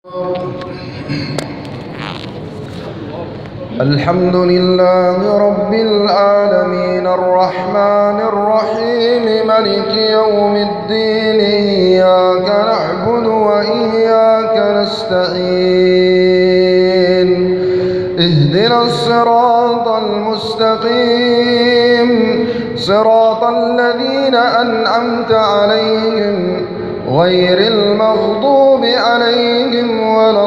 الحمد لله رب العالمين الرحمن الرحيم ملك يوم الدين إياك نعبد وإياك نستعين اهدنا الصراط المستقيم صراط الذين أنعمت عليهم غير المغضوب عليهم ولا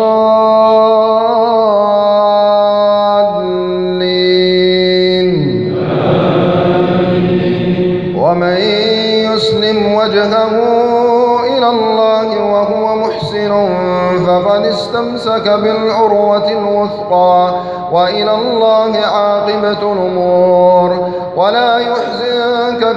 الضالين. ومن يسلم وجهه إلى الله وهو محسن فقد استمسك بالعروة الوثقى وإلى الله عاقبة الأمور. ولا يحزنك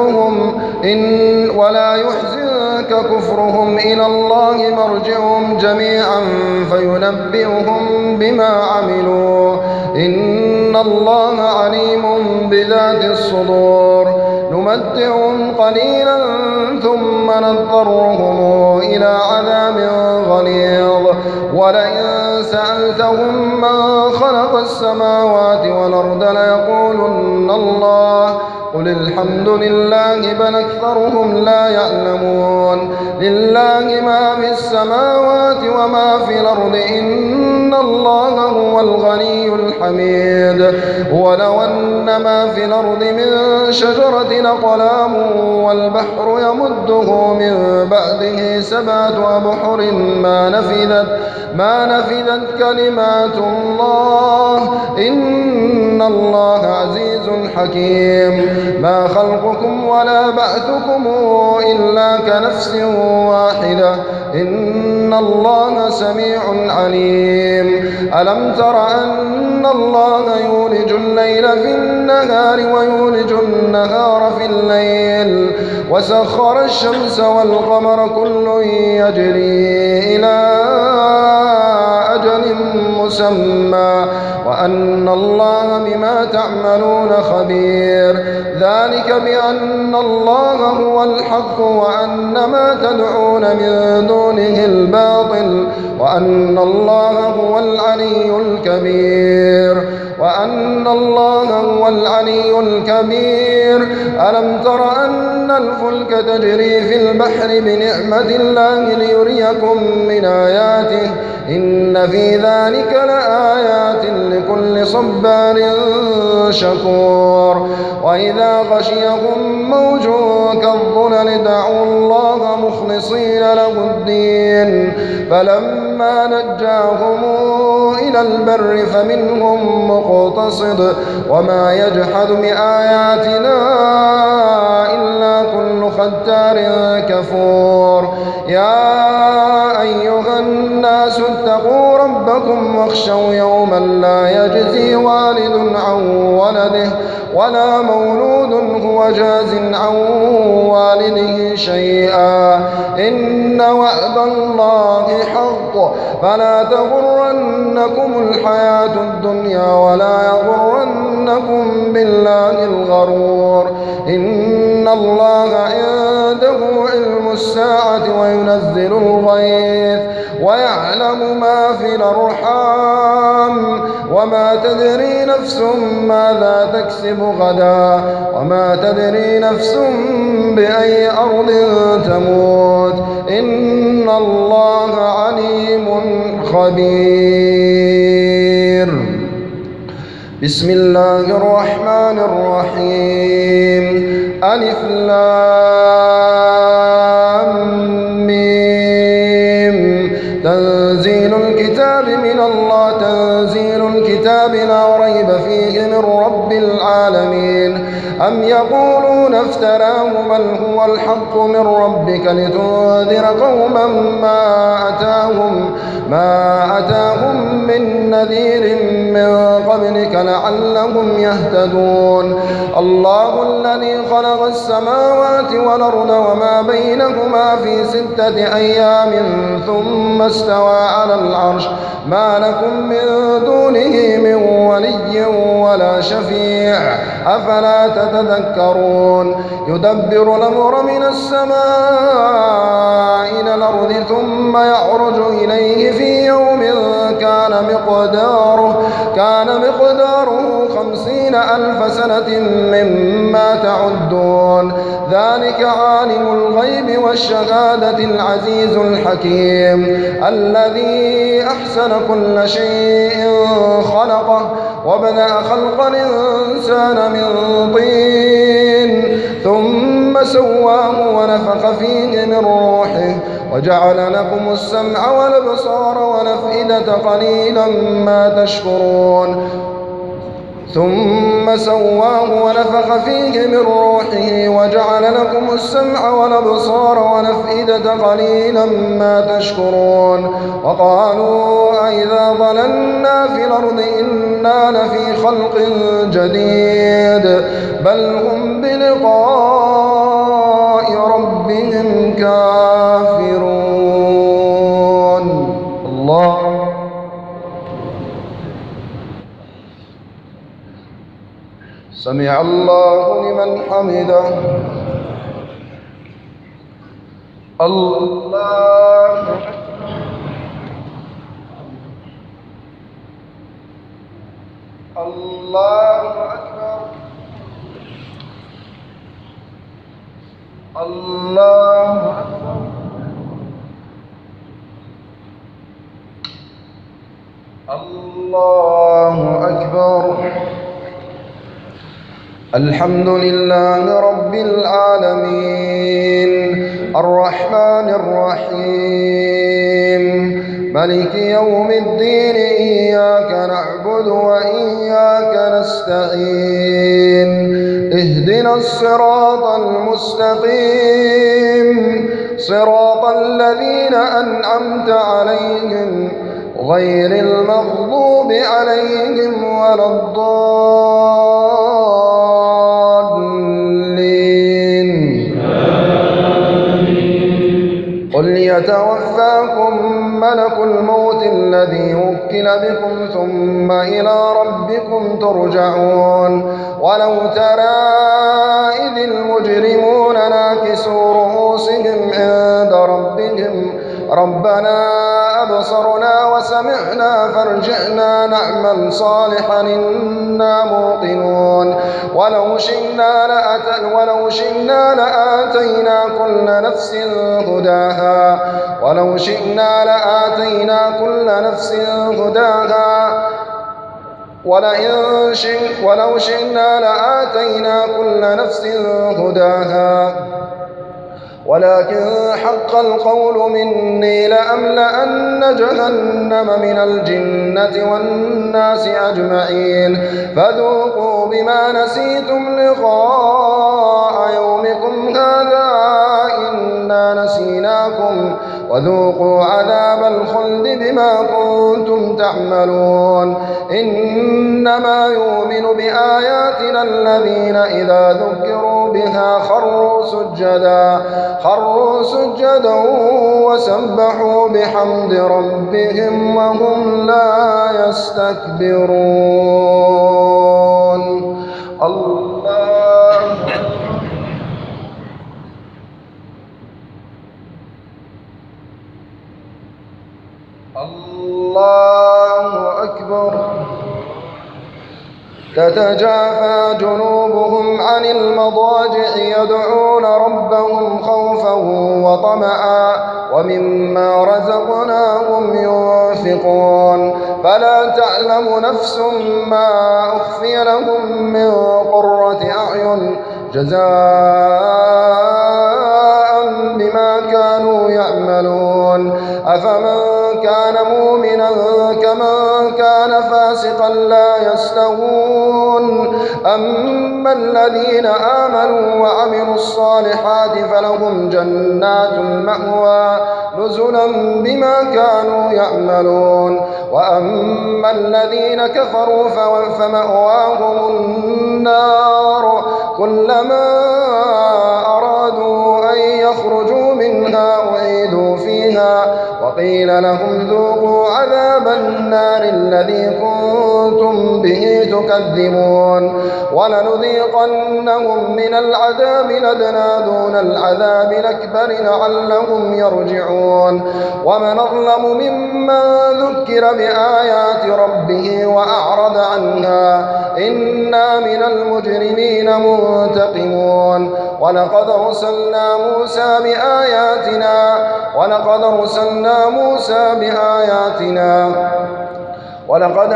كفرهم إلى الله مرجعهم جميعا فينبئهم بما عملوا إن الله عليم بذات الصدور. نمتعهم قليلا ثم نضطرهم إلى عذاب غليظ. ولئن سألتهم من خلق السماوات والأرض ليقولن الله قل الحمد لله بل أكثرهم لا يعلمون. لله ما في السماوات وما في الأرض إن الله هو الغني الحميد. ولو أن ما في الأرض من شجرة أقلام والبحر يمده من بعده 7 أبحر ما نفذت كلمات الله إن الله عزيز حكيم. ما خلقكم ولا بعثكم إلا كنفس واحدة إن الله سميع عليم. ألم تر أن الله يولج الليل في النهار ويولج النهار في الليل وسخر الشمس والقمر كل يجري إلى أجل مسمى وأن الله بما تعملون خبير. ذلك بأن الله هو الحق وأن ما تدعون من دونه الباطل وأن الله هو العلي الكبير. ألم تر أن الفلك تجري في البحر بنعمة الله ليريكم من آياته إن في ذلك لآيات لكل صبار شكور. وإذا غشيهم موج كالظلل دعوا الله مخلصين له الدين فلما نجاهم إلى البر فمنهم مقتصد وما يجحد بآياتنا إلا كل ختار كفور. يا أيها الناس اتقوا ربكم واخشوا يوما لا يجزي والد عن ولده ولا مولود هو جاز عن والده شيئا إن وعد الله حق فلا تغرنكم الحياة الدنيا ولا يغرنكم بالله الغرور. إن الله عنده علم الساعة وينزل الغيث ويعلم ما في الأرحام وما تدري نفس ماذا تكسب غدا وما تدري نفس بأي أرض تموت إن الله عليم خبير. بسم الله الرحمن الرحيم. ألف لام ميم. تنزيل الكتاب من الله تنزيل الكتاب لا ريب فيه من رب العالمين. أم يقولون افتراه بل هو الحق من ربك لتنذر قوما ما أتاهم من نذير من قبلك لعلهم يهتدون. الله الذي خلق السماوات والأرض وما بينهما في 6 أيام ثم استوى على العرش ما لكم من دونه من ولي ولا شفيع أفلا تتذكرون يدبر الأمر من السماء إلى الأرض ثم يعرج إليه في يوم كان مقداره 50,000 سنة مما تعدون ذلك عالم الغيب والشهادة العزيز الحكيم الذي أحسن كل شيء خلقه وبدأ خلق الإنسان من طين ثم سواه ونفخ فيه من روحه وجعل لكم السمع والأبصار والأفئدة قليلا ما تشكرون ثم سواه ونفخ فيه من روحه وجعل لكم السمع والأبصار والأفئدة قليلا ما تشكرون وقالوا أئذا ضللنا في الأرض إنا لفي خلق جديد بل هم بلقاء ربهم كافرون. الله سمع الله لمن حمده. الله أكبر. الله أكبر. الله أكبر. الحمد لله رب العالمين الرحمن الرحيم ملك يوم الدين إياك نعبد وإياك نستعين اهدنا الصراط المستقيم صراط الذين أنعمت عليهم غير المغضوب عليهم ولا الضالين. قل يتوفاكم ملك الموت الذي وكل بكم ثم إلى ربكم ترجعون ولو ترى إذ المجرمون ناكسوا رؤوسهم عند ربهم ربنا أبصرنا وسمعنا فارجعنا نعمل صالحا إنا موقنون ولو شئنا لآتينا كل نفس هداها ولو شئنا لآتينا كل نفس هداها ولكن حق القول مني لأملأن جهنم من الجنة والناس أجمعين فذوقوا بما نسيتم لقاء يومكم هذا إنا نسيناكم وذوقوا عذاب الخلد بما كنتم تعملون إنما يؤمن بآياتنا الذين إذا ذكروا بها خروا سجدا وسبحوا بحمد ربهم وهم لا يستكبرون. الله أكبر. تتجافى جنوبهم عن المضاجع يدعون ربهم خوفا وطمعا ومما رزقناهم ينفقون فلا تعلم نفس ما أخفي لهم من قرة أعين جزاء بما كانوا يعملون أفمن كان مؤمنا كمن كان فاسقا لا يستوون أما الذين آمنوا وعملوا الصالحات فلهم جنات المأوى نزلا بما كانوا يعملون وأما الذين كفروا فمأواهم النار كلما أرادوا أن يخرجوا منها أعيدوا فيها وقيل لهم ذوقوا عذاب النار الذي كنتم به تكذبون ولنذيقنهم من العذاب الأدنى دون العذاب الأكبر لعلهم يرجعون ومن أظلم ممن ذكر بآيات ربه وأعرض عنها إنا من المجرمين منتقمون ولقد أرسلنا موسى بآياتنا ولقد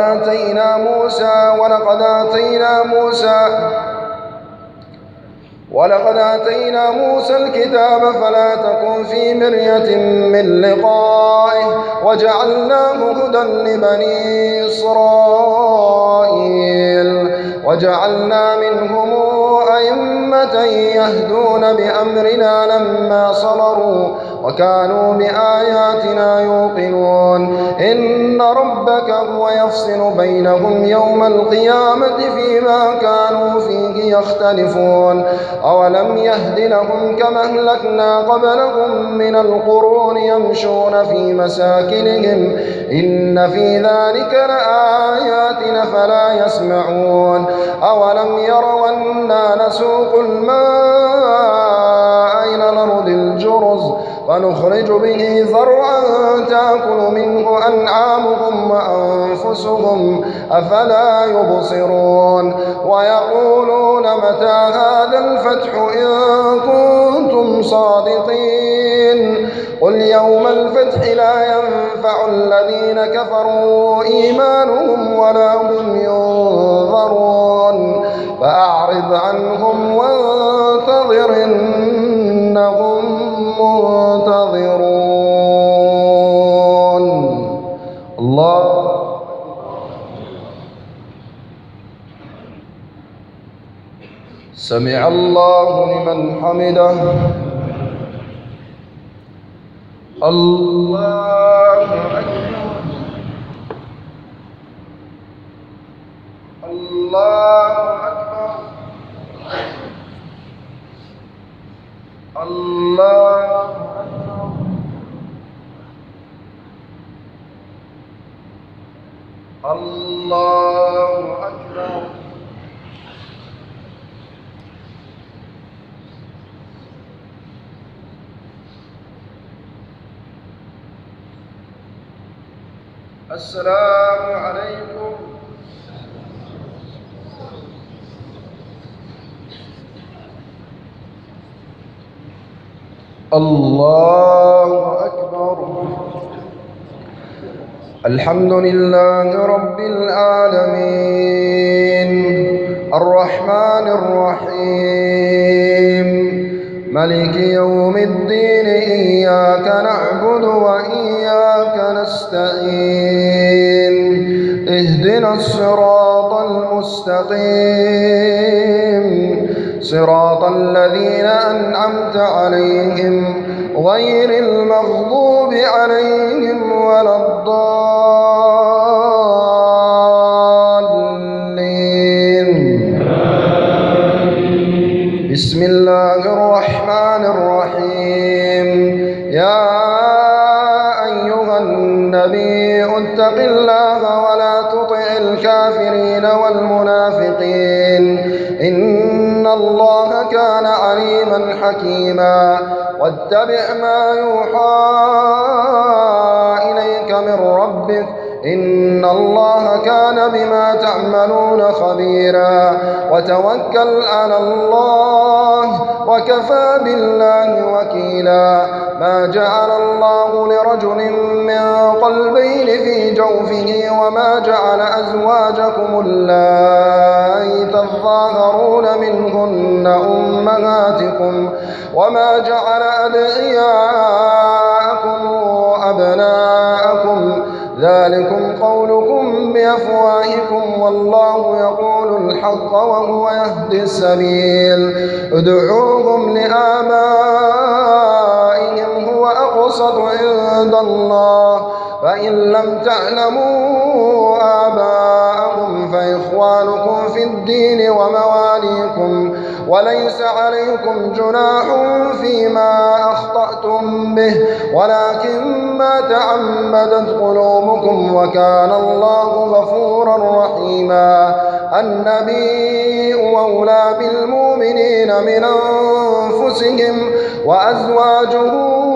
آتينا موسى الكتاب فلا تكن في مرية من لقائه وجعلناه هدى لبني إسرائيل وجعلنا منهم أئمة يهدون بأمرنا لما صبروا وكانوا بآياتنا يوقنون إن ربك هو يفصل بينهم يوم القيامة فيما كانوا فيه يختلفون أولم يهد لهم كما أهلكنا قبلهم من القرون يمشون في مساكنهم إن في ذلك لآيات فلا يسمعون أولم يروا أنا نسوق الماء إلى الأرض الجرز فنخرج به زرعا تأكل منه أنعامهم وأنفسهم أفلا يبصرون ويقولون متى هذا الفتح إن كنتم صادقين قل يوم الفتح لا ينفع الذين كفروا إيمانهم ولا هم ينظرون فأعرض عنهم وانتظر إنهم منتظرون. الله سمع الله لمن حمده. الله أكبر. الله أكبر. الله أكبر. الله أكبر. السلام عليكم. الله أكبر. الحمد لله رب العالمين الرحمن الرحيم ملك يوم الدين إياك نعبد وإياك نستعين اهدنا الصراط المستقيم صراط الذين أنعمت عليهم غير المغضوب عليهم ولا الضالين. بسم الله الرحمن الرحيم. يا أيها النبي اتق الله ولا تطع الكافرين والمنافقين إن الله كان عليما حكيما واتبع ما يوحى إليك من ربك إن الله كان بما تعملون خبيرا وتوكل على الله وكفى بالله وكيلا. ما جعل الله لرجل من قلبين في جوفه وما جعل أزواجكم اللائي تظاهرون منهن أمهاتكم وما جعل أدعياءكم أبناءكم ذلكم قولكم بأفواهكم والله يقول الحق وهو يهدي السبيل. ادعوهم لآبائهم هو أقسط عند الله فإن لم تعلموا آباءهم فإخوانكم في الدين وليس عليكم جناح فيما أخطأتم به ولكن ما تعمدت قلوبكم وكان الله غفورا رحيما. النبي أولى بالمؤمنين من أنفسهم وأزواجه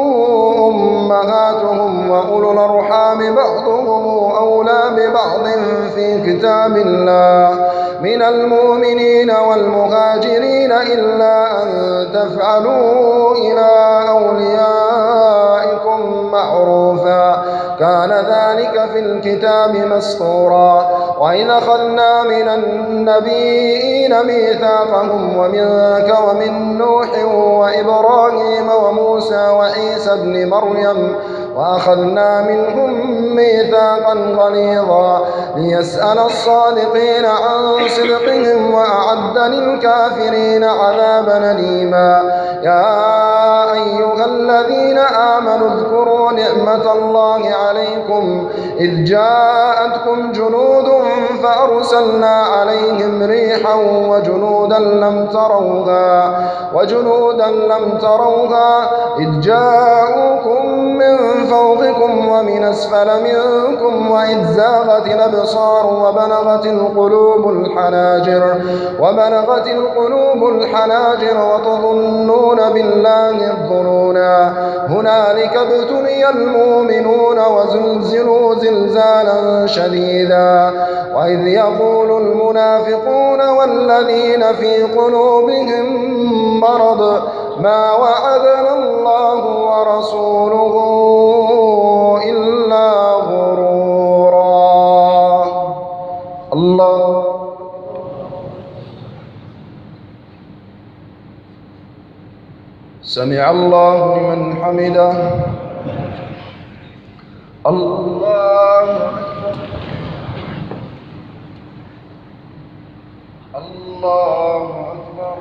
أمهاتهم وأولو الأرحام بعضهم أولى ببعض في كتاب الله من المؤمنين والمهاجرين إلا أن تفعلوا إلى أوليائكم معروفا كان ذلك في الكتاب مسطورا. وإذ أخذنا من النبيين ميثاقهم ومنك ومن نوح وإبراهيم وموسى وعيسى ابن مريم وأخذنا منهم ميثاقا غليظا ليسأل الصادقين عن صدقهم وأعد للكافرين عذابا أليما. يا أيها الذين آمنوا اذكروا نعمة الله عليكم إذ جاءتكم جنود فأرسلنا عليهم ريحا وجنودا لم تروها إذ جاءوكم من فوقكم ومن أسفل منكم وإذ زاغت الأبصار وبلغت القلوب الحناجر وتظنون بالله الظنونا. هنالك ابتلي المؤمنون وزلزلوا زلزالا شديدا. وإذ يقول المنافقون والذين في قلوبهم مرض ما وعدنا الله ورسوله إلا غرورا. الله سمع الله لمن حمده. الله أكبر.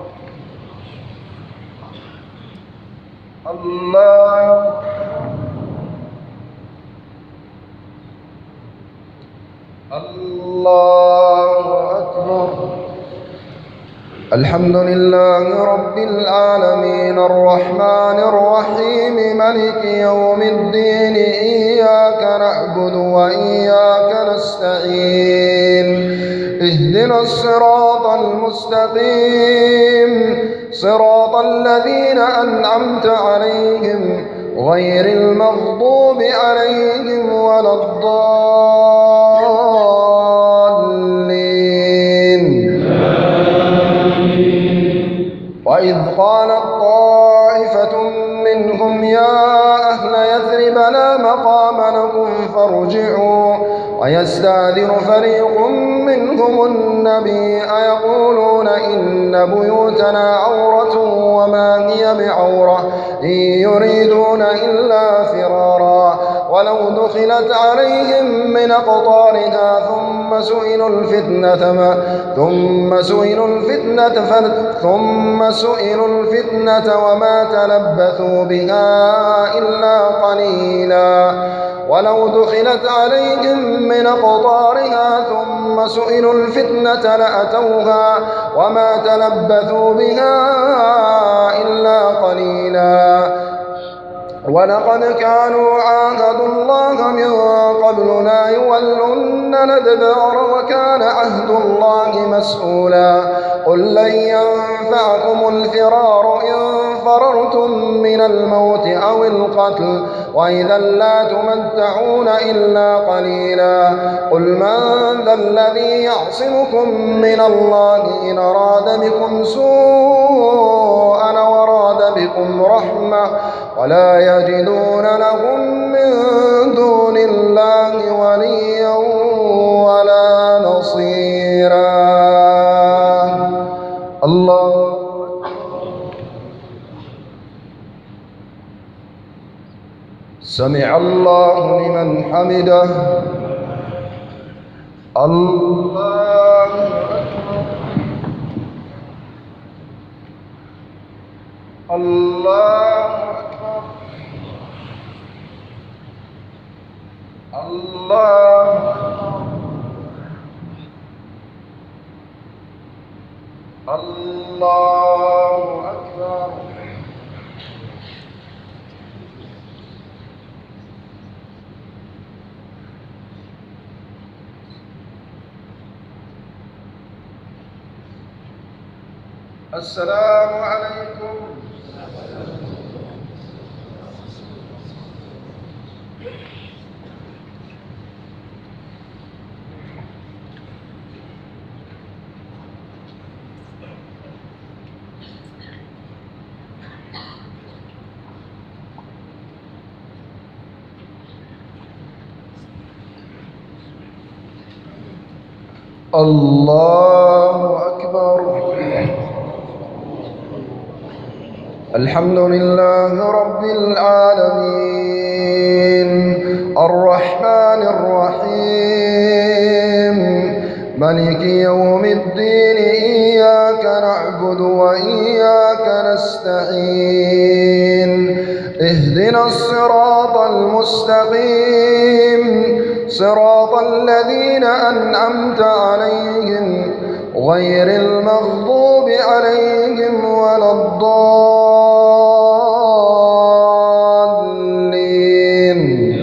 الله أكبر. الحمد لله رب العالمين الرحمن الرحيم مالك يوم الدين إياك نعبد وإياك نستعين اهدنا الصراط المستقيم صراط الذين أنعمت عليهم غير المغضوب عليهم ولا الضالين. وإذ قالت طائفة منهم يا أهل يثرب لا مقام لكم فارجعوا ويستأذن فريق منهم النبي أيقولون إن بيوتنا عورة وما هي بعورة إن يريدون إلا فرارا ولو دخلت عليهم من أقطارها ثم سئلوا الفتنة وما تلبثوا بها إلا قليلا. ولو دخلت عليهم من أقطارها ثم سئلوا الفتنة لأتوها وما تلبثوا بها إلا قليلا. ولقد كانوا عاهدوا الله من قبل لا يولون الأدبار وكان عهد الله مسؤولا. قل لن ينفعكم الفرار إن فررتم من الموت أو القتل وإذا لا تمتعون إلا قليلا. قل من ذا الذي يعصمكم من الله إن أراد بكم سوءا وراد بكم رحمة ولا يجدون لهم من دون الله وليا ولا نصيرا. الله سمع الله لمن حمده. الله أكبر. الله أكبر. الله أكبر. الله السلام عليكم. الله أكبر. الحمد لله رب العالمين الرحمن الرحيم مالك يوم الدين إياك نعبد وإياك نستعين اهدنا الصراط المستقيم صراط الذين أنعمت عليهم غير المغضوب عليهم ولا الضالين.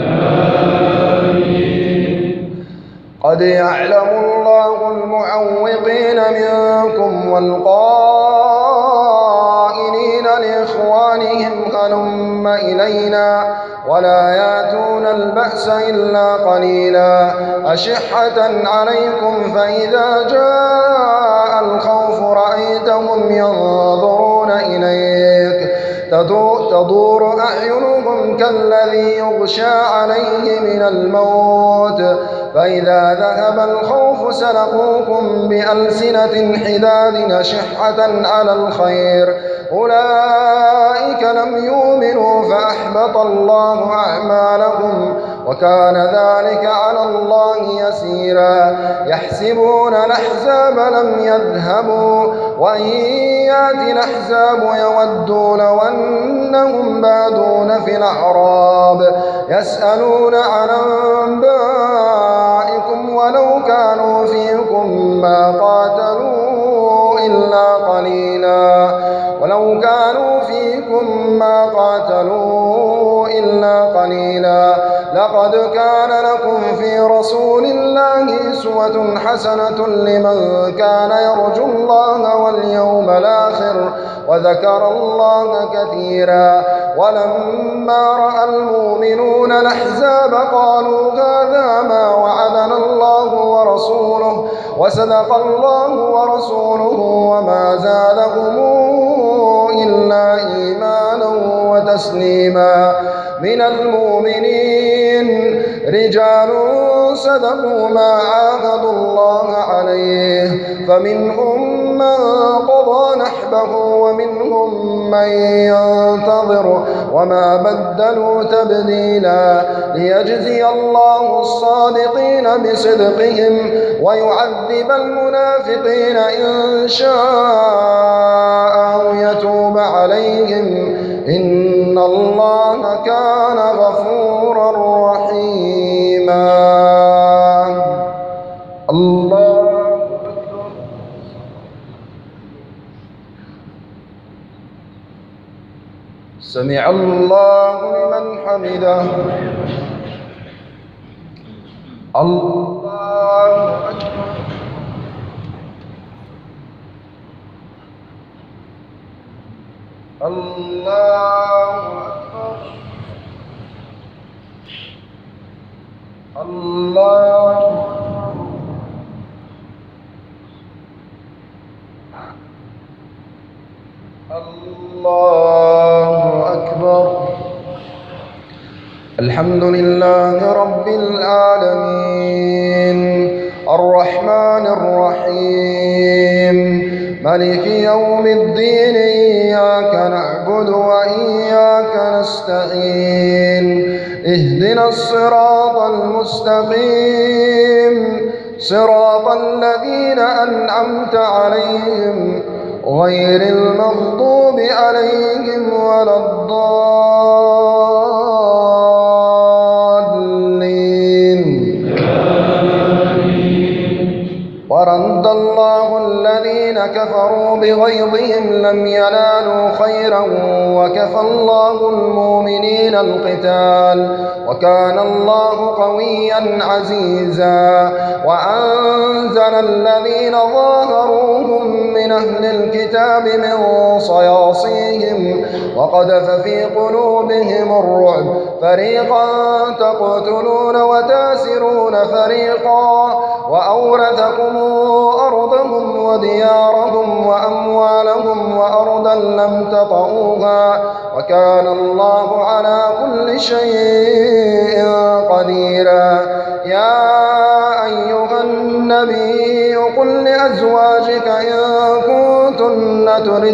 قد يعلم الله المعوقين منكم والقائلين لإخوانهم هلم إلينا ولا يأتون البأس إلا قليلا أشحة عليكم فإذا جاء الخوف رأيتهم ينظرون إليك تدور أعينهم كالذي يغشى عليه من الموت فإذا ذهب الخوف سلقوكم بألسنة حداد أشحة على الخير أولئك لم يؤمنوا فأحبط الله أعمالهم وكان ذلك على الله يسيرا يحسبون الأحزاب لم يذهبوا وإن يأتي الأحزاب يودوا لو أنهم بادون في الأعراب يسألون عن أنبائكم ولو كانوا فيكم ما قاتلوا إلا قليلا لقد كان لكم في رسول الله أسوة حسنة لمن كان يرجو الله واليوم الآخر وذكر الله كثيرا ولما رأى المؤمنون الأحزاب قالوا هذا ما وعدنا الله ورسوله وصدق الله ورسوله وما زادهم إلا إيمانا وتسليما من المؤمنين رجال صدقوا ما عاهدوا الله عليه فمنهم من قضى نحبه ومنهم من ينتظر وما بدلوا تبديلا ليجزي الله الصادقين بصدقهم ويعذب المنافقين إن شاء أو يتوب عليهم إن الله كان غفورا رحيما. الله أكبر. سمع الله لمن حمده. الله أكبر. الله أكبر. الله أكبر. الحمد لله رب العالمين الرحمن الرحيم مالك يوم الدين إياك نعبد وإياك نستعين اهدنا الصراط المستقيم صراط الذين أنعمت عليهم غير المغضوب عليهم ولا الضالين. ورد الله الذين كفروا بغيظهم لم ينالوا خيرا وكفى الله المؤمنين القتال وكان الله قويا عزيزا وأنزل الذين ظاهروهم من من أهل الكتاب من صياصيهم وقذف في قلوبهم الرعب فريقا تقتلون وتاسرون فريقا وأورثكم أرضهم وديارهم وأموالهم وأرضا لم تطئوها وكان الله على كل شيء قديرا. يا أيها النبي قل لأزواجك إن كنتن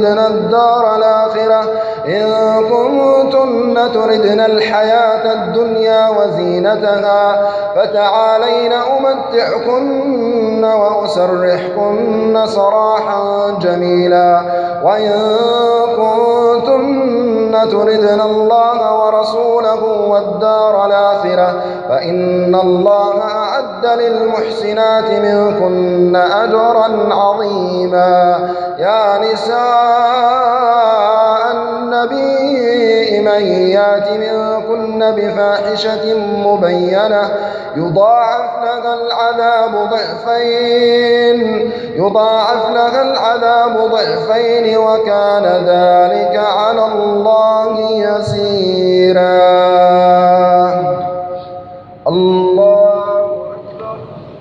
تردن الحياة الدنيا وزينتها فتعالين أمتعكن وأسرحكن سراحا جميلا. وإن كنتن تردن الله ورسوله والدار الآخرة فإن الله أعد للمحسنات منكن أجرا عظيما. يا نساء النبي من يات منكن بفاحشة مبينة يضاعف لها العذاب ضعفين وكان ذلك على الله يسيرا. الله أكبر.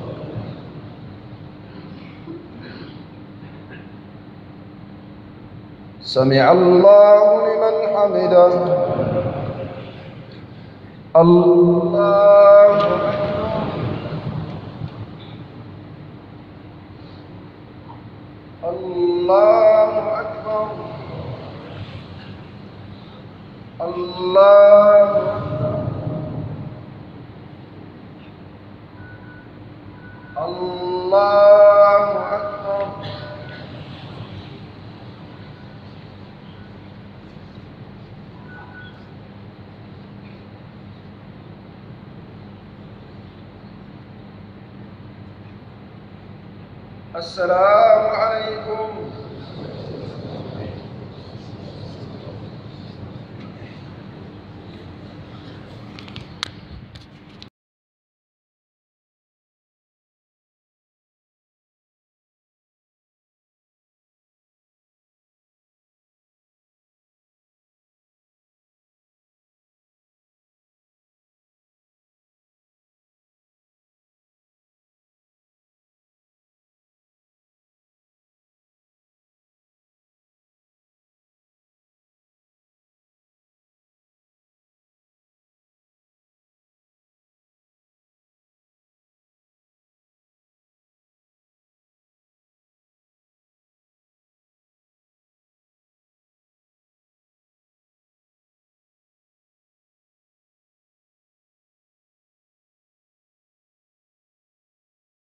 سمع الله لمن حمده. الله أكبر. الله أكبر. الله أكبر. السلام عليكم.